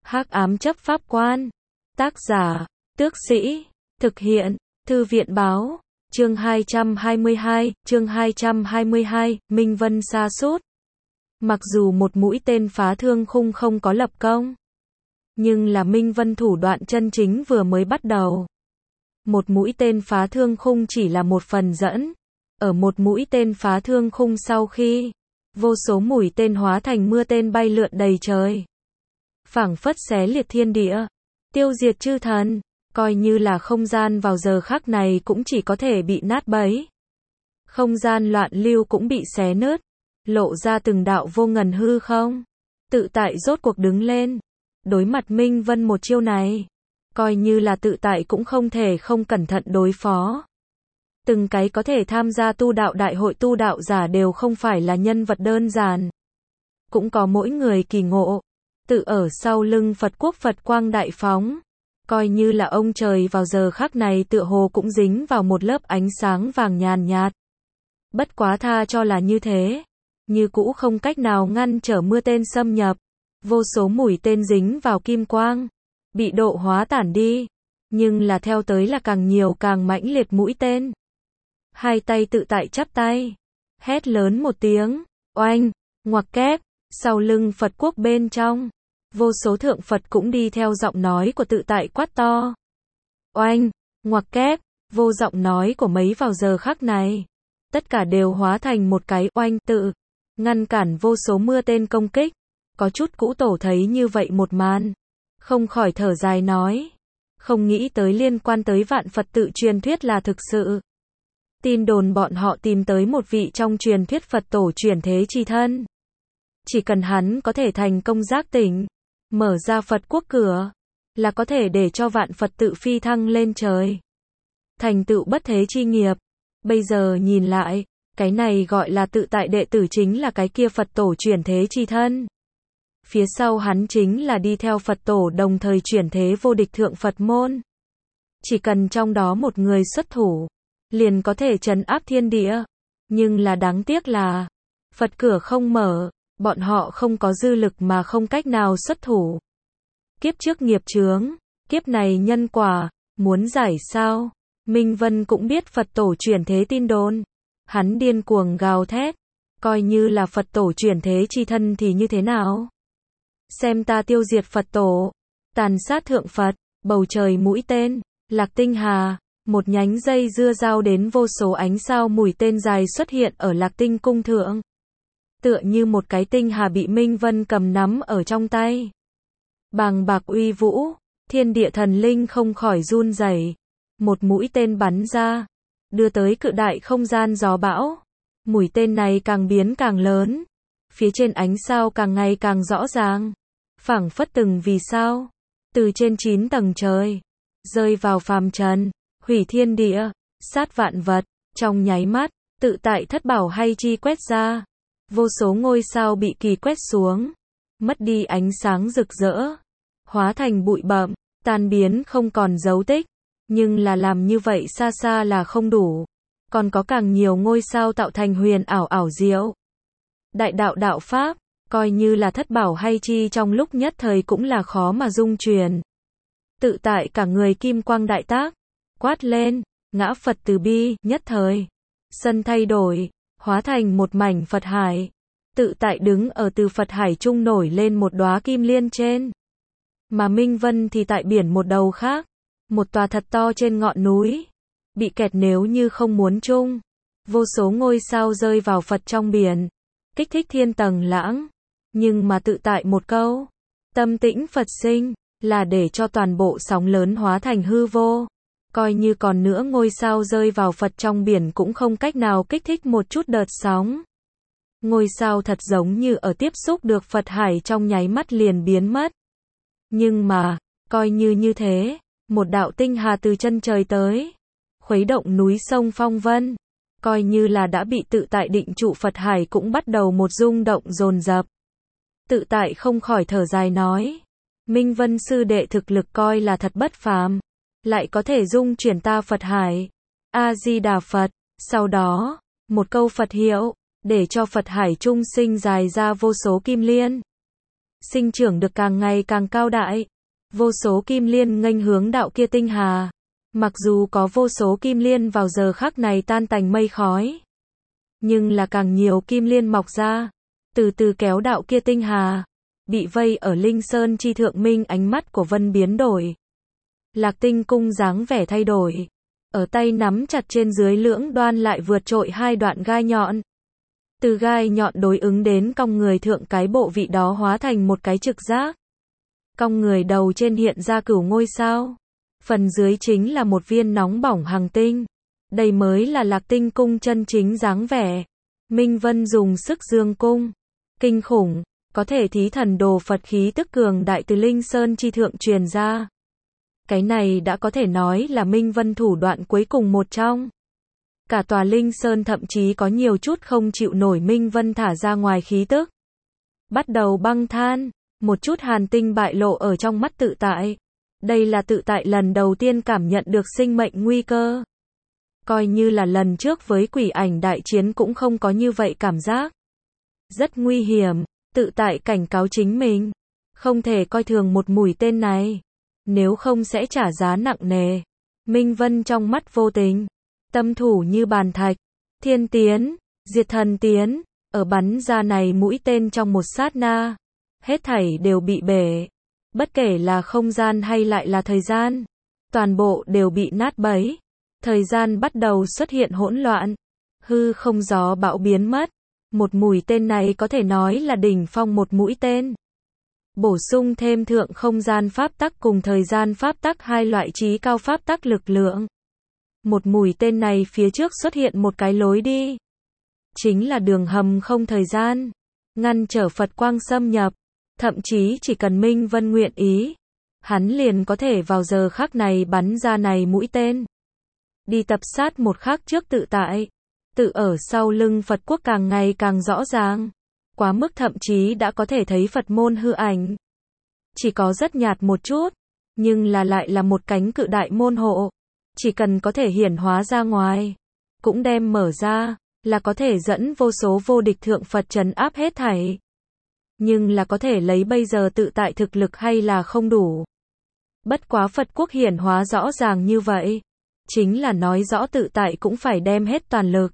Hắc ám chấp pháp quan. Tác giả, Tước Sĩ. Thực hiện, Thư viện báo. Chương 222, Minh Vân sa sút. Mặc dù một mũi tên phá thương khung không có lập công, nhưng là Minh Vân thủ đoạn chân chính vừa mới bắt đầu. Một mũi tên phá thương khung chỉ là một phần dẫn. Ở một mũi tên phá thương khung sau khi, vô số mũi tên hóa thành mưa tên bay lượn đầy trời, phảng phất xé liệt thiên địa, tiêu diệt chư thần, coi như là không gian vào giờ khắc này cũng chỉ có thể bị nát bấy. Không gian loạn lưu cũng bị xé nứt, lộ ra từng đạo vô ngần hư không. Tự tại rốt cuộc đứng lên, đối mặt Minh Vân một chiêu này, coi như là tự tại cũng không thể không cẩn thận đối phó. Từng cái có thể tham gia tu đạo đại hội tu đạo giả đều không phải là nhân vật đơn giản. Cũng có mỗi người kỳ ngộ. Tự ở sau lưng Phật quốc Phật quang đại phóng. Coi như là ông trời vào giờ khắc này tựa hồ cũng dính vào một lớp ánh sáng vàng nhàn nhạt. Bất quá tha cho là như thế, như cũ không cách nào ngăn trở mưa tên xâm nhập. Vô số mũi tên dính vào kim quang, bị độ hóa tản đi. Nhưng là theo tới là càng nhiều càng mãnh liệt mũi tên. Hai tay tự tại chắp tay, hét lớn một tiếng, oanh, ngoặc kép, sau lưng Phật quốc bên trong, vô số thượng Phật cũng đi theo giọng nói của tự tại quát to. Oanh, ngoặc kép, vô giọng nói của mấy vào giờ khắc này, tất cả đều hóa thành một cái oanh tự, ngăn cản vô số mưa tên công kích. Có chút cũ tổ thấy như vậy một màn, không khỏi thở dài nói, không nghĩ tới liên quan tới vạn Phật tự truyền thuyết là thực sự. Tin đồn bọn họ tìm tới một vị trong truyền thuyết Phật tổ chuyển thế chi thân. Chỉ cần hắn có thể thành công giác tỉnh, mở ra Phật quốc cửa, là có thể để cho vạn Phật tự phi thăng lên trời. Thành tựu bất thế chi nghiệp. Bây giờ nhìn lại, cái này gọi là tự tại đệ tử chính là cái kia Phật tổ chuyển thế chi thân. Phía sau hắn chính là đi theo Phật tổ đồng thời chuyển thế vô địch thượng Phật môn. Chỉ cần trong đó một người xuất thủ, liền có thể trấn áp thiên địa. Nhưng là đáng tiếc là, Phật cửa không mở, bọn họ không có dư lực mà không cách nào xuất thủ. Kiếp trước nghiệp chướng, kiếp này nhân quả, muốn giải sao? Minh Vân cũng biết Phật tổ chuyển thế tin đồn. Hắn điên cuồng gào thét, coi như là Phật tổ chuyển thế chi thân thì như thế nào? Xem ta tiêu diệt Phật tổ, tàn sát thượng Phật, bầu trời mũi tên, Lạc Tinh Hà. Một nhánh dây dưa giao đến vô số ánh sao mũi tên dài xuất hiện ở Lạc Tinh cung thượng. Tựa như một cái tinh hà bị Minh Vân cầm nắm ở trong tay. Bàng bạc uy vũ, thiên địa thần linh không khỏi run rẩy. Một mũi tên bắn ra, đưa tới cự đại không gian gió bão. Mũi tên này càng biến càng lớn, phía trên ánh sao càng ngày càng rõ ràng, phảng phất từng vì sao, từ trên 9 tầng trời, rơi vào phàm trần. Hủy thiên địa, sát vạn vật, trong nháy mắt, tự tại thất bảo hay chi quét ra. Vô số ngôi sao bị kỳ quét xuống, mất đi ánh sáng rực rỡ, hóa thành bụi bặm, tan biến không còn dấu tích. Nhưng là làm như vậy xa xa là không đủ. Còn có càng nhiều ngôi sao tạo thành huyền ảo ảo diệu. Đại đạo đạo Pháp, coi như là thất bảo hay chi trong lúc nhất thời cũng là khó mà dung truyền. Tự tại cả người kim quang đại tác. Quát lên, ngã Phật từ bi, nhất thời. Sân thay đổi, hóa thành một mảnh Phật hải. Tự tại đứng ở từ Phật hải trung nổi lên một đóa kim liên trên. Mà Minh Vân thì tại biển một đầu khác. Một tòa thật to trên ngọn núi. Bị kẹt nếu như không muốn chung. Vô số ngôi sao rơi vào Phật trong biển. Kích thích thiên tầng lãng. Nhưng mà tự tại một câu. Tâm tĩnh Phật sinh, là để cho toàn bộ sóng lớn hóa thành hư vô. Coi như còn nữa ngôi sao rơi vào Phật trong biển cũng không cách nào kích thích một chút đợt sóng. Ngôi sao thật giống như ở tiếp xúc được Phật hải trong nháy mắt liền biến mất. Nhưng mà, coi như như thế, một đạo tinh hà từ chân trời tới, khuấy động núi sông phong vân, coi như là đã bị tự tại định trụ Phật hải cũng bắt đầu một rung động dồn dập. Tự tại không khỏi thở dài nói, Minh Vân sư đệ thực lực coi là thật bất phàm. Lại có thể dung chuyển ta Phật hải. A-di-đà Phật. Sau đó, một câu Phật hiệu, để cho Phật hải trung sinh dài ra vô số kim liên. sinh trưởng được càng ngày càng cao đại. Vô số kim liên nghênh hướng đạo kia tinh hà. Mặc dù có vô số kim liên vào giờ khắc này tan tành mây khói, nhưng là càng nhiều kim liên mọc ra, từ từ kéo đạo kia tinh hà. Bị vây ở Linh Sơn chi thượng minh ánh mắt của Vân biến đổi. Lạc Tinh cung dáng vẻ thay đổi. Ở tay nắm chặt trên dưới lưỡng đoan lại vượt trội hai đoạn gai nhọn. Từ gai nhọn đối ứng đến cong người thượng cái bộ vị đó hóa thành một cái trực giác. Cong người đầu trên hiện ra cửu ngôi sao. Phần dưới chính là một viên nóng bỏng hằng tinh. Đây mới là Lạc Tinh cung chân chính dáng vẻ. Minh Vân dùng sức dương cung. Kinh khủng, có thể thí thần đồ Phật khí tức cường đại từ Linh Sơn chi thượng truyền ra. Cái này đã có thể nói là Minh Vân thủ đoạn cuối cùng một trong. Cả tòa Linh Sơn thậm chí có nhiều chút không chịu nổi Minh Vân thả ra ngoài khí tức. Bắt đầu băng than, một chút hàn tinh bại lộ ở trong mắt tự tại. Đây là tự tại lần đầu tiên cảm nhận được sinh mệnh nguy cơ. Coi như là lần trước với quỷ ảnh đại chiến cũng không có như vậy cảm giác. Rất nguy hiểm, tự tại cảnh cáo chính mình. Không thể coi thường một mũi tên này. Nếu không sẽ trả giá nặng nề. Minh Vân trong mắt vô tình. Tâm thủ như bàn thạch. Thiên tiến, diệt thần tiến. Ở bắn ra này mũi tên trong một sát na. Hết thảy đều bị bể. Bất kể là không gian hay lại là thời gian. Toàn bộ đều bị nát bấy. Thời gian bắt đầu xuất hiện hỗn loạn. Hư không gió bão biến mất. Một mũi tên này có thể nói là đỉnh phong một mũi tên. Bổ sung thêm thượng không gian pháp tắc cùng thời gian pháp tắc hai loại trí cao pháp tắc lực lượng. Một mũi tên này phía trước xuất hiện một cái lối đi. Chính là đường hầm không thời gian. Ngăn trở Phật quang xâm nhập. Thậm chí chỉ cần Minh Vân nguyện ý. Hắn liền có thể vào giờ khắc này bắn ra này mũi tên. Đi tập sát một khắc trước tự tại. Tự ở sau lưng Phật quốc càng ngày càng rõ ràng. Quá mức thậm chí đã có thể thấy Phật môn hư ảnh. Chỉ có rất nhạt một chút. Nhưng là lại là một cánh cự đại môn hộ. Chỉ cần có thể hiển hóa ra ngoài. Cũng đem mở ra. Là có thể dẫn vô số vô địch thượng Phật trấn áp hết thảy. Nhưng là có thể lấy bây giờ tự tại thực lực hay là không đủ. Bất quá Phật quốc hiển hóa rõ ràng như vậy. Chính là nói rõ tự tại cũng phải đem hết toàn lực.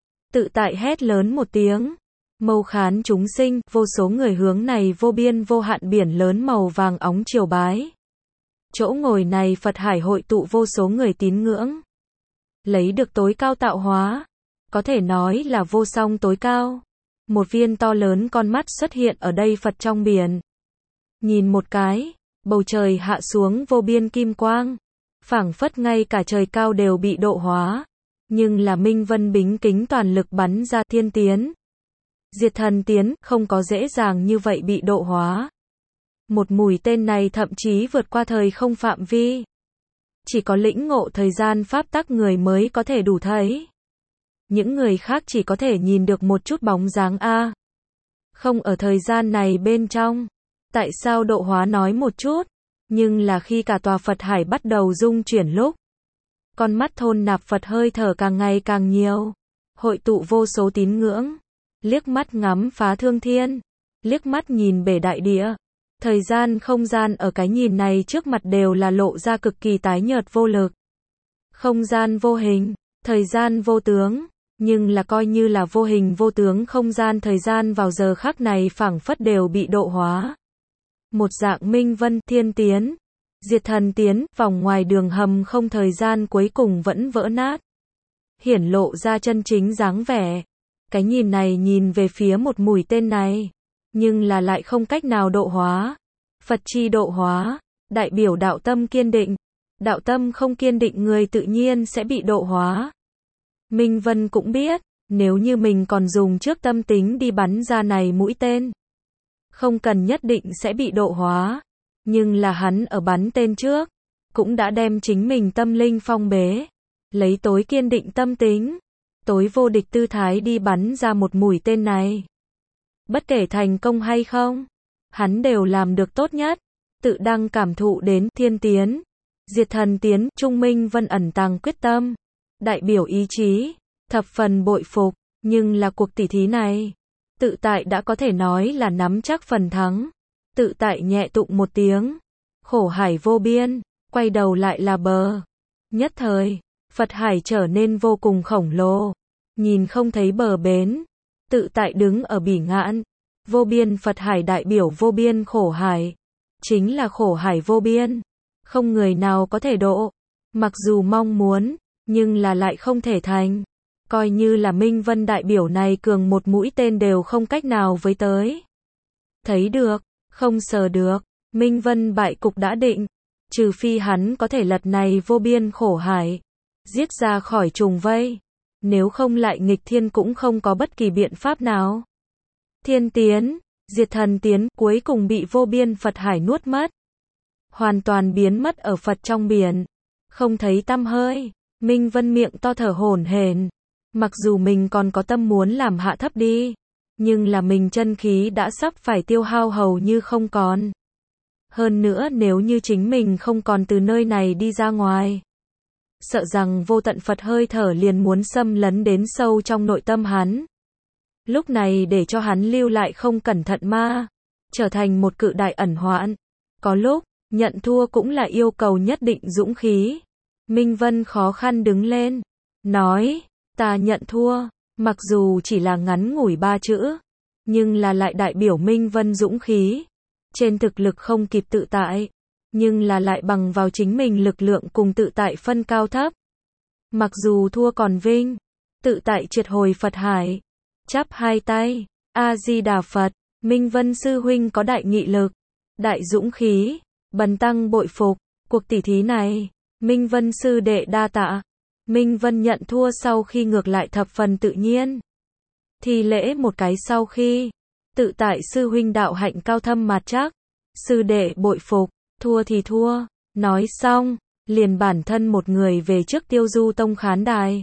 Tự tại hét lớn một tiếng. Mâu khán chúng sinh, vô số người hướng này vô biên vô hạn biển lớn màu vàng óng triều bái. Chỗ ngồi này Phật hải hội tụ vô số người tín ngưỡng. Lấy được tối cao tạo hóa. Có thể nói là vô song tối cao. Một viên to lớn con mắt xuất hiện ở đây Phật trong biển. Nhìn một cái, bầu trời hạ xuống vô biên kim quang. Phảng phất ngay cả trời cao đều bị độ hóa. Nhưng là Minh Vân bính kính toàn lực bắn ra thiên tiến. Diệt thần tiến, không có dễ dàng như vậy bị độ hóa. Một mũi tên này thậm chí vượt qua thời không phạm vi. Chỉ có lĩnh ngộ thời gian pháp tắc người mới có thể đủ thấy. Những người khác chỉ có thể nhìn được một chút bóng dáng a. Không ở thời gian này bên trong. Tại sao độ hóa nói một chút, nhưng là khi cả tòa Phật hải bắt đầu rung chuyển lúc. Con mắt thôn nạp Phật hơi thở càng ngày càng nhiều. Hội tụ vô số tín ngưỡng. Liếc mắt ngắm phá thương thiên. Liếc mắt nhìn bể đại địa. Thời gian không gian ở cái nhìn này trước mặt đều là lộ ra cực kỳ tái nhợt vô lực. Không gian vô hình, thời gian vô tướng. Nhưng là coi như là vô hình vô tướng không gian thời gian vào giờ khắc này phảng phất đều bị độ hóa. Một dạng Minh Vân thiên tiến. Diệt thần tiến, vòng ngoài đường hầm không thời gian cuối cùng vẫn vỡ nát. Hiển lộ ra chân chính dáng vẻ. Cái nhìn này nhìn về phía một mũi tên này. Nhưng là lại không cách nào độ hóa. Phật chi độ hóa. Đại biểu đạo tâm kiên định. Đạo tâm không kiên định người tự nhiên sẽ bị độ hóa. Minh Vân cũng biết. Nếu như mình còn dùng trước tâm tính đi bắn ra này mũi tên. Không cần nhất định sẽ bị độ hóa. Nhưng là hắn ở bắn tên trước. Cũng đã đem chính mình tâm linh phong bế. Lấy tối kiên định tâm tính. Tối vô địch tư thái đi bắn ra một mũi tên này. Bất kể thành công hay không. Hắn đều làm được tốt nhất. Tự đang cảm thụ đến thiên tiến. Diệt thần tiến. Trung Minh Vân ẩn tàng quyết tâm. Đại biểu ý chí. Thập phần bội phục. Nhưng là cuộc tỉ thí này. Tự tại đã có thể nói là nắm chắc phần thắng. Tự tại nhẹ tụng một tiếng. Khổ hải vô biên, quay đầu lại là bờ. Nhất thời, Phật hải trở nên vô cùng khổng lồ. Nhìn không thấy bờ bến. Tự tại đứng ở bỉ ngạn. Vô biên Phật hải đại biểu vô biên khổ hải. Chính là khổ hải vô biên. Không người nào có thể độ. Mặc dù mong muốn, nhưng là lại không thể thành. Coi như là Minh Vân đại biểu này cường một mũi tên đều không cách nào với tới. Thấy được, không sờ được. Minh Vân bại cục đã định. Trừ phi hắn có thể lật này vô biên khổ hải. Giết ra khỏi trùng vây. Nếu không lại nghịch thiên cũng không có bất kỳ biện pháp nào. Thiên tiến, diệt thần tiến cuối cùng bị vô biên Phật hải nuốt mất. Hoàn toàn biến mất ở Phật trong biển. Không thấy tăm hơi. Minh Vân miệng to thở hổn hển. Mặc dù mình còn có tâm muốn làm hạ thấp đi. Nhưng là mình chân khí đã sắp phải tiêu hao hầu như không còn. Hơn nữa nếu như chính mình không còn từ nơi này đi ra ngoài. Sợ rằng vô tận Phật hơi thở liền muốn xâm lấn đến sâu trong nội tâm hắn. Lúc này để cho hắn lưu lại không cẩn thận ma. Trở thành một cự đại ẩn hoạn. Có lúc, nhận thua cũng là yêu cầu nhất định dũng khí. Minh Vân khó khăn đứng lên. Nói, ta nhận thua. Mặc dù chỉ là ngắn ngủi 3 chữ. Nhưng là lại đại biểu Minh Vân dũng khí. Trên thực lực không kịp tự tại. Nhưng là lại bằng vào chính mình lực lượng cùng tự tại phân cao thấp. Mặc dù thua còn vinh. Tự tại triệt hồi Phật hải. Chắp hai tay. A-di-đà Phật. Minh Vân sư huynh có đại nghị lực. Đại dũng khí. Bần tăng bội phục. Cuộc tỉ thí này. Minh Vân sư đệ đa tạ. Minh Vân nhận thua sau khi ngược lại thập phần tự nhiên. Thi lễ một cái sau khi. Tự tại sư huynh đạo hạnh cao thâm mạt chắc. Sư đệ bội phục. Thua thì thua. Nói xong. Liền bản thân một người về trước Tiêu Du Tông khán đài.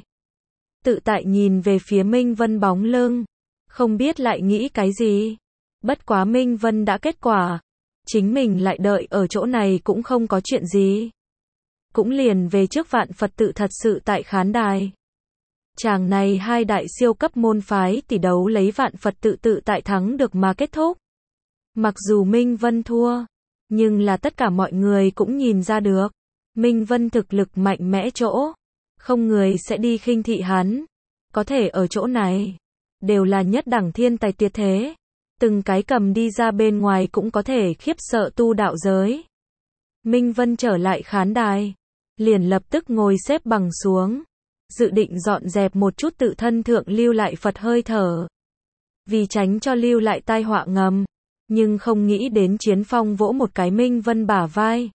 Tự tại nhìn về phía Minh Vân bóng lưng. Không biết lại nghĩ cái gì. Bất quá Minh Vân đã kết quả. Chính mình lại đợi ở chỗ này cũng không có chuyện gì. Cũng liền về trước vạn Phật tự thật sự tại khán đài. Chàng này hai đại siêu cấp môn phái tỷ đấu lấy vạn Phật tự tại thắng được mà kết thúc. Mặc dù Minh Vân thua. Nhưng là tất cả mọi người cũng nhìn ra được. Minh Vân thực lực mạnh mẽ chỗ. Không người sẽ đi khinh thị hắn. Có thể ở chỗ này. Đều là nhất đẳng thiên tài tuyệt thế. Từng cái cầm đi ra bên ngoài cũng có thể khiếp sợ tu đạo giới. Minh Vân trở lại khán đài. Liền lập tức ngồi xếp bằng xuống. Dự định dọn dẹp một chút tự thân thượng lưu lại Phật hơi thở. Vì tránh cho lưu lại tai họa ngầm. Nhưng không nghĩ đến Chiến Phong vỗ một cái Minh Vân bả vai.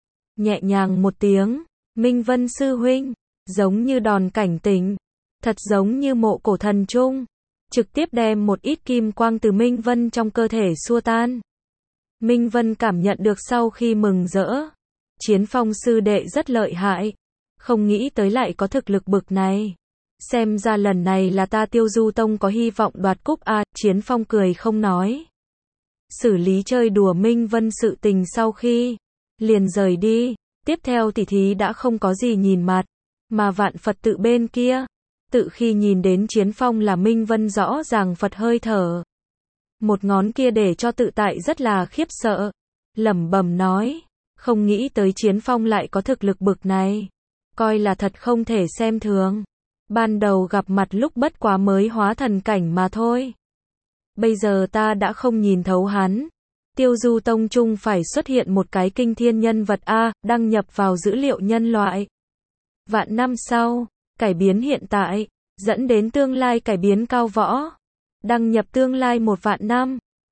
Nhẹ nhàng một tiếng. Minh Vân sư huynh. Giống như đòn cảnh tỉnh. Thật giống như mộ cổ thần trung. Trực tiếp đem một ít kim quang từ Minh Vân trong cơ thể xua tan. Minh Vân cảm nhận được sau khi mừng rỡ. Chiến Phong sư đệ rất lợi hại. Không nghĩ tới lại có thực lực bực này. Xem ra lần này là ta Tiêu Du Tông có hy vọng đoạt cúp a. Chiến Phong cười không nói. Xử lý chơi đùa Minh Vân sự tình sau khi. Liền rời đi. Tiếp theo tỉ thí đã không có gì nhìn mặt. Mà vạn Phật tự bên kia. Tự khi nhìn đến Chiến Phong là Minh Vân rõ ràng Phật hơi thở. Một ngón kia để cho tự tại rất là khiếp sợ. Lẩm bẩm nói. Không nghĩ tới Chiến Phong lại có thực lực bực này. Coi là thật không thể xem thường. Ban đầu gặp mặt lúc bất quá mới hóa thần cảnh mà thôi. Bây giờ ta đã không nhìn thấu hắn. Tiêu Du Tông Trung phải xuất hiện một cái kinh thiên nhân vật A, đăng nhập vào dữ liệu nhân loại. Vạn năm sau, cải biến hiện tại, dẫn đến tương lai cải biến cao võ. Đăng nhập tương lai 1 vạn năm.